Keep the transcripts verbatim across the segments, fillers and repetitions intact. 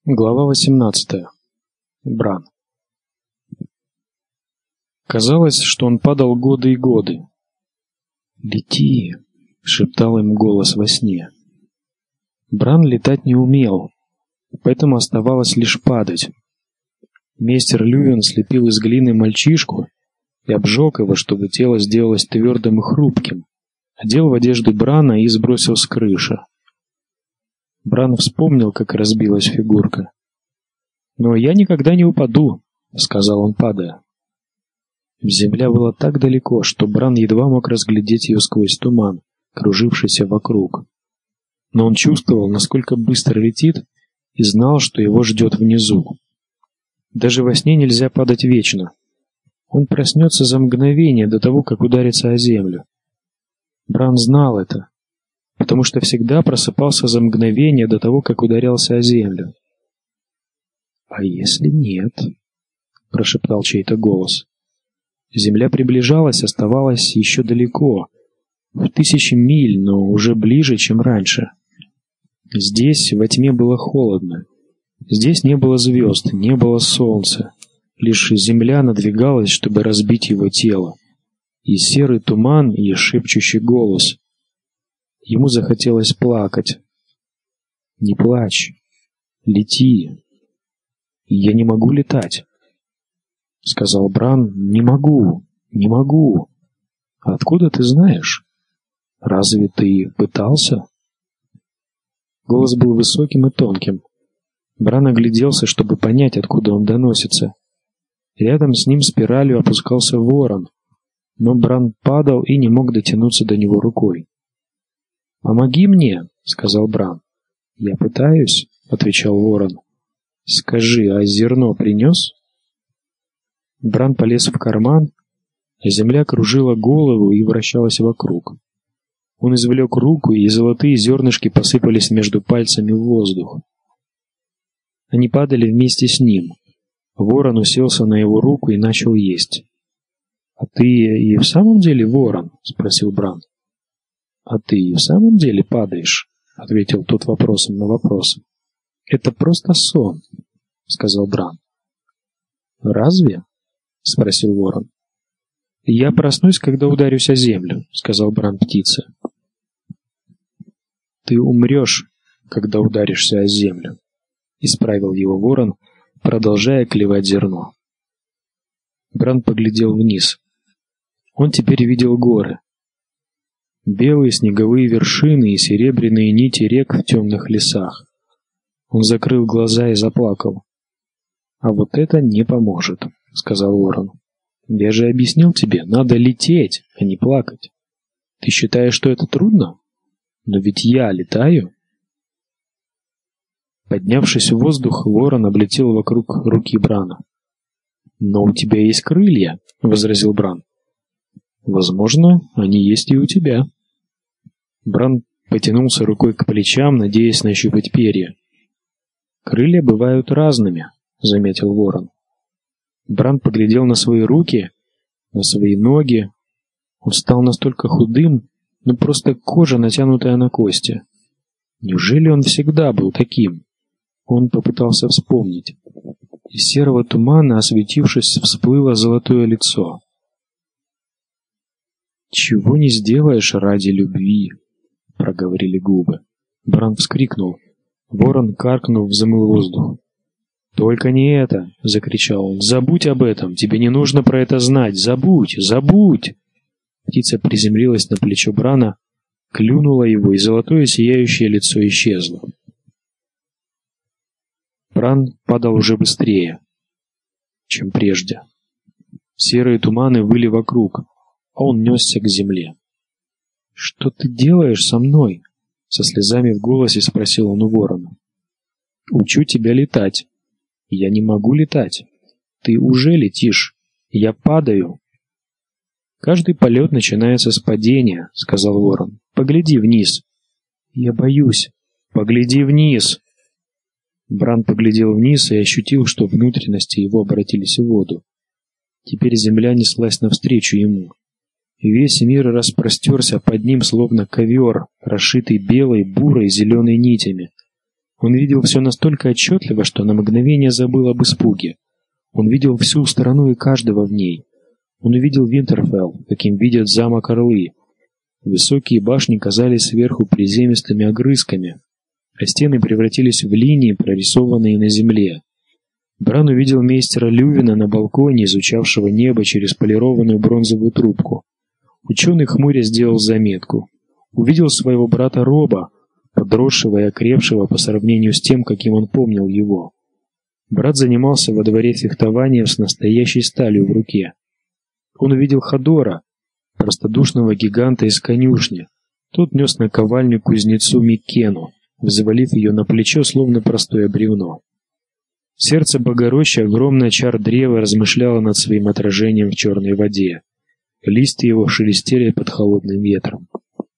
Глава восемнадцатая. Бран. Казалось, что он падал годы и годы. «Лети!» — шептал им голос во сне. Бран летать не умел, поэтому оставалось лишь падать. Мейстер Лювен слепил из глины мальчишку и обжег его, чтобы тело сделалось твердым и хрупким, одел в одежду Брана и сбросил с крыши. Бран вспомнил, как разбилась фигурка. «Но я никогда не упаду», — сказал он, падая. Земля была так далеко, что Бран едва мог разглядеть ее сквозь туман, кружившийся вокруг. Но он чувствовал, насколько быстро летит, и знал, что его ждет внизу. Даже во сне нельзя падать вечно. Он проснется за мгновение до того, как ударится о землю. Бран знал это, потому что всегда просыпался за мгновение до того, как ударялся о землю. «А если нет?» — прошептал чей-то голос. Земля приближалась, оставалась еще далеко, в тысячи миль, но уже ближе, чем раньше. Здесь во тьме было холодно. Здесь не было звезд, не было солнца. Лишь земля надвигалась, чтобы разбить его тело. И серый туман, и шепчущий голос. Ему захотелось плакать. «Не плачь. Лети. Я не могу летать», — сказал Бран. «Не могу. Не могу. Откуда ты знаешь? Разве ты пытался?» Голос был высоким и тонким. Бран огляделся, чтобы понять, откуда он доносится. Рядом с ним спиралью опускался ворон, но Бран падал и не мог дотянуться до него рукой. «Помоги мне», — сказал Бран. «Я пытаюсь», — отвечал ворон. «Скажи, а зерно принес?» Бран полез в карман, а земля кружила голову и вращалась вокруг. Он извлек руку, и золотые зернышки посыпались между пальцами в воздух. Они падали вместе с ним. Ворон уселся на его руку и начал есть. «А ты и в самом деле ворон?» — спросил Бран. «А ты и в самом деле падаешь?» — ответил тот вопросом на вопрос. «Это просто сон», — сказал Бран. «Разве?» — спросил ворон. «Я проснусь, когда ударюсь о землю», — сказал Бран птице. «Ты умрешь, когда ударишься о землю», — исправил его ворон, продолжая клевать зерно. Бран поглядел вниз. Он теперь видел горы. Белые снеговые вершины и серебряные нити рек в темных лесах. Он закрыл глаза и заплакал. «А вот это не поможет», — сказал ворон. «Я же объяснил тебе, надо лететь, а не плакать. Ты считаешь, что это трудно? Но ведь я летаю». Поднявшись в воздух, ворон облетел вокруг руки Брана. «Но у тебя есть крылья», — возразил Бран. «Возможно, они есть и у тебя». Бран потянулся рукой к плечам, надеясь нащупать перья. «Крылья бывают разными», — заметил ворон. Бран поглядел на свои руки, на свои ноги. Он стал настолько худым, ну просто кожа, натянутая на кости. Неужели он всегда был таким? Он попытался вспомнить. Из серого тумана, осветившись, всплыло золотое лицо. «Чего не сделаешь ради любви», — проговорили губы. Бран вскрикнул. Ворон, каркнув, взмыл воздух. «Только не это!» — закричал он. «Забудь об этом! Тебе не нужно про это знать! Забудь! Забудь!» Птица приземлилась на плечо Брана, клюнула его, и золотое сияющее лицо исчезло. Бран падал уже быстрее, чем прежде. Серые туманы выли вокруг, а он несся к земле. «Что ты делаешь со мной?» — со слезами в голосе спросил он у ворона. «Учу тебя летать». «Я не могу летать. Ты уже летишь. Я падаю». «Каждый полет начинается с падения», — сказал ворон. «Погляди вниз». «Я боюсь». «Погляди вниз». Бран поглядел вниз и ощутил, что внутренности его обратились в воду. Теперь земля неслась навстречу ему. Весь мир распростерся под ним, словно ковер, расшитый белой, бурой, зеленой нитями. Он видел все настолько отчетливо, что на мгновение забыл об испуге. Он видел всю страну и каждого в ней. Он увидел Винтерфелл, каким видят замок Орлы. Высокие башни казались сверху приземистыми огрызками, а стены превратились в линии, прорисованные на земле. Бран увидел мейстера Лювина на балконе, изучавшего небо через полированную бронзовую трубку. Ученый хмуря сделал заметку. Увидел своего брата Роба, подросшего и окрепшего по сравнению с тем, каким он помнил его. Брат занимался во дворе фехтованием с настоящей сталью в руке. Он увидел Ходора, простодушного гиганта из конюшни. Тот нес наковальню кузнецу Миккену, взвалив ее на плечо, словно простое бревно. Сердце Богорощи, огромное чар древа, размышляло над своим отражением в черной воде. Листья его шелестели под холодным ветром.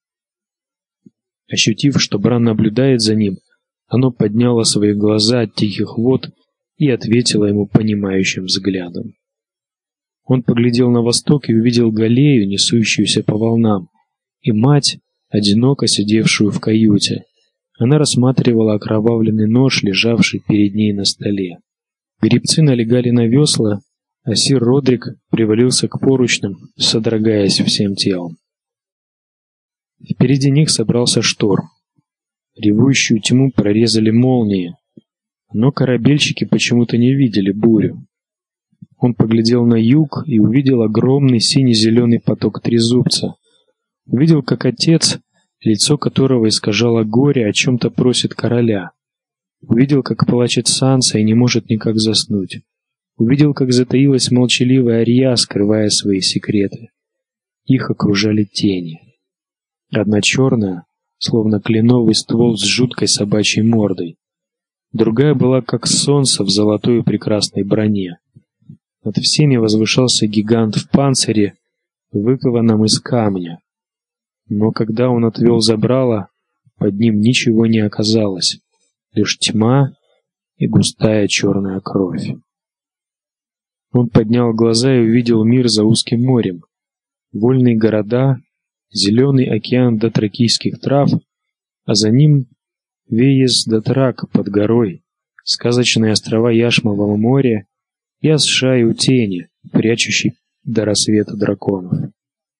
Ощутив, что Бран наблюдает за ним, оно подняло свои глаза от тихих вод и ответило ему понимающим взглядом. Он поглядел на восток и увидел галею, несущуюся по волнам, и мать, одиноко сидевшую в каюте. Она рассматривала окровавленный нож, лежавший перед ней на столе. Гребцы налегали на весла, а сир Родрик привалился к поручням, содрогаясь всем телом. Впереди них собрался шторм. Ревущую тьму прорезали молнии, но корабельщики почему-то не видели бурю. Он поглядел на юг и увидел огромный сине-зеленый поток трезубца. Увидел, как отец, лицо которого искажало горе, о чем-то просит короля. Увидел, как плачет Санса и не может никак заснуть. Увидел, как затаилась молчаливая Арья, скрывая свои секреты. Их окружали тени. Одна черная, словно кленовый ствол с жуткой собачьей мордой. Другая была как солнце в золотой и прекрасной броне. Над всеми возвышался гигант в панцире, выкованном из камня. Но когда он отвел забрало, под ним ничего не оказалось, лишь тьма и густая черная кровь. Он поднял глаза и увидел мир за узким морем. Вольные города, зеленый океан дотракийских трав, а за ним Веес-Дотрак под горой, сказочные острова Яшмового моря и Асшай у тени, прячущий до рассвета драконов.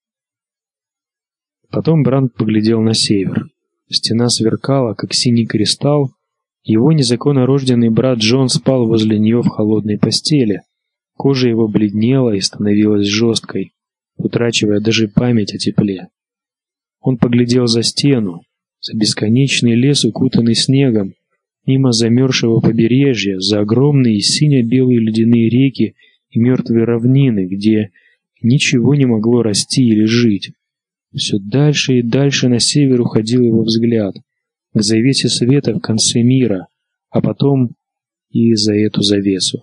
Потом Бран поглядел на север. Стена сверкала, как синий кристалл. Его незаконно рожденный брат Джон спал возле нее в холодной постели. Кожа его бледнела и становилась жесткой, утрачивая даже память о тепле. Он поглядел за стену, за бесконечный лес, укутанный снегом, мимо замерзшего побережья, за огромные сине-белые ледяные реки и мертвые равнины, где ничего не могло расти или жить. Все дальше и дальше на север уходил его взгляд, к завесе света в конце мира, а потом и за эту завесу.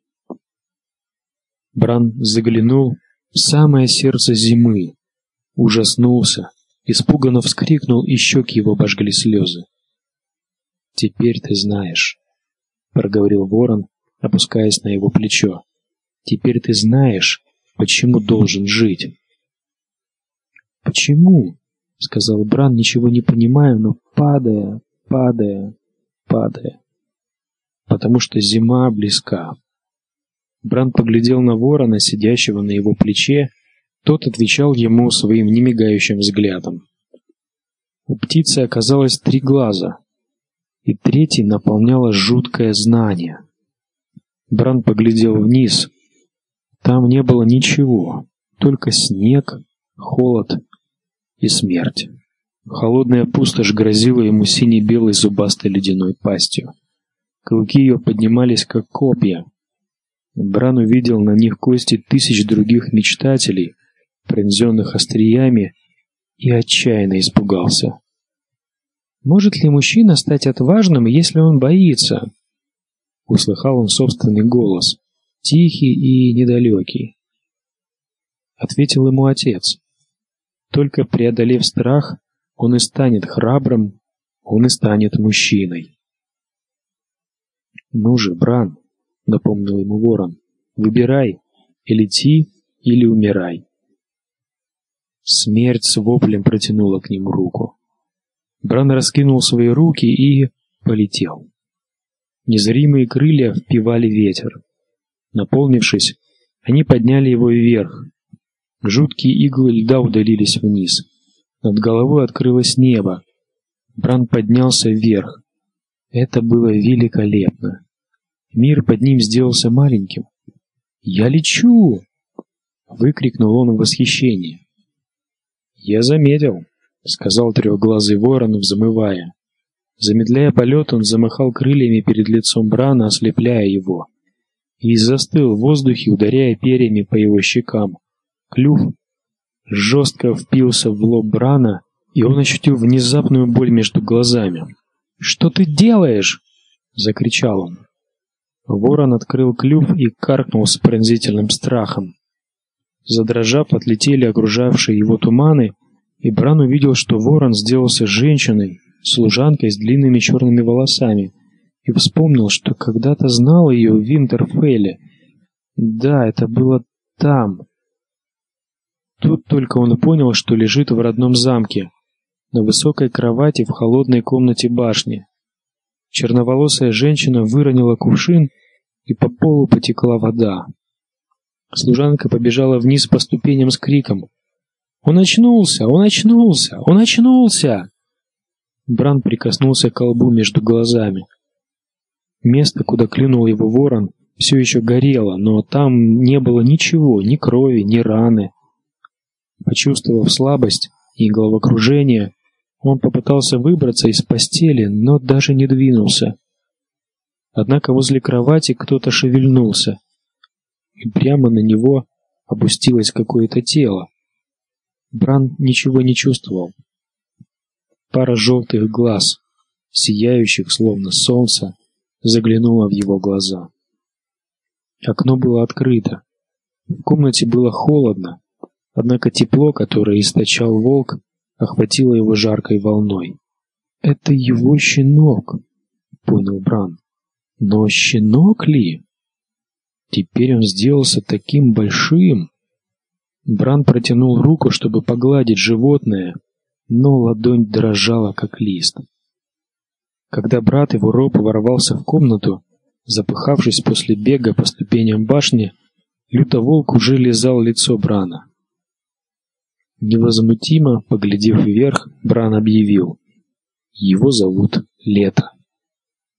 Бран заглянул в самое сердце зимы, ужаснулся, испуганно вскрикнул, и щеки его обожгли слезы. «Теперь ты знаешь», — проговорил ворон, опускаясь на его плечо. «Теперь ты знаешь, почему должен жить». «Почему?» — сказал Бран, ничего не понимая, но падая, падая, падая. «Потому что зима близка». Бран поглядел на ворона, сидящего на его плече. Тот отвечал ему своим немигающим взглядом. У птицы оказалось три глаза, и третий наполняло жуткое знание. Бран поглядел вниз. Там не было ничего, только снег, холод и смерть. Холодная пустошь грозила ему сине-белой зубастой ледяной пастью. Клыки ее поднимались, как копья. Бран увидел на них кости тысяч других мечтателей, пронзенных остриями, и отчаянно испугался. «Может ли мужчина стать отважным, если он боится?» Услыхал он собственный голос, тихий и недалекий. Ответил ему отец. «Только преодолев страх, он и станет храбрым, он и станет мужчиной». «Ну же, Бран», — напомнил ему ворон, — «выбирай, и лети, или умирай». Смерть с воплем протянула к нему руку. Бран раскинул свои руки и полетел. Незримые крылья впивали ветер. Наполнившись, они подняли его вверх. Жуткие иглы льда удалились вниз. Над головой открылось небо. Бран поднялся вверх. Это было великолепно. Мир под ним сделался маленьким. «Я лечу!» — выкрикнул он в восхищении. «Я заметил», — сказал трехглазый ворон, взмывая. Замедляя полет, он замахал крыльями перед лицом Брана, ослепляя его, и застыл в воздухе, ударяя перьями по его щекам. Клюв жестко впился в лоб Брана, и он ощутил внезапную боль между глазами. «Что ты делаешь?» — закричал он. Ворон открыл клюв и каркнул с пронзительным страхом. Задрожав, отлетели окружавшие его туманы, и Бран увидел, что ворон сделался женщиной, служанкой с длинными черными волосами, и вспомнил, что когда-то знал ее в Винтерфелле. Да, это было там. Тут только он понял, что лежит в родном замке, на высокой кровати в холодной комнате башни. Черноволосая женщина выронила кувшин, и по полу потекла вода. Служанка побежала вниз по ступеням с криком: «Он очнулся! Он очнулся! Он очнулся!» Бран прикоснулся к лбу между глазами. Место, куда клюнул его ворон, все еще горело, но там не было ничего, ни крови, ни раны. Почувствовав слабость и головокружение, он попытался выбраться из постели, но даже не двинулся. Однако возле кровати кто-то шевельнулся, и прямо на него опустилось какое-то тело. Бран ничего не чувствовал. Пара желтых глаз, сияющих словно солнце, заглянула в его глаза. Окно было открыто. В комнате было холодно, однако тепло, которое источал волк, охватило его жаркой волной. «Это его щенок», — понял Бран. «Но щенок ли? Теперь он сделался таким большим». Бран протянул руку, чтобы погладить животное, но ладонь дрожала, как лист. Когда брат его Роб ворвался в комнату, запыхавшись после бега по ступеням башни, лютоволк уже лизал лицо Брана. Невозмутимо, поглядев вверх, Бран объявил: «Его зовут Лето».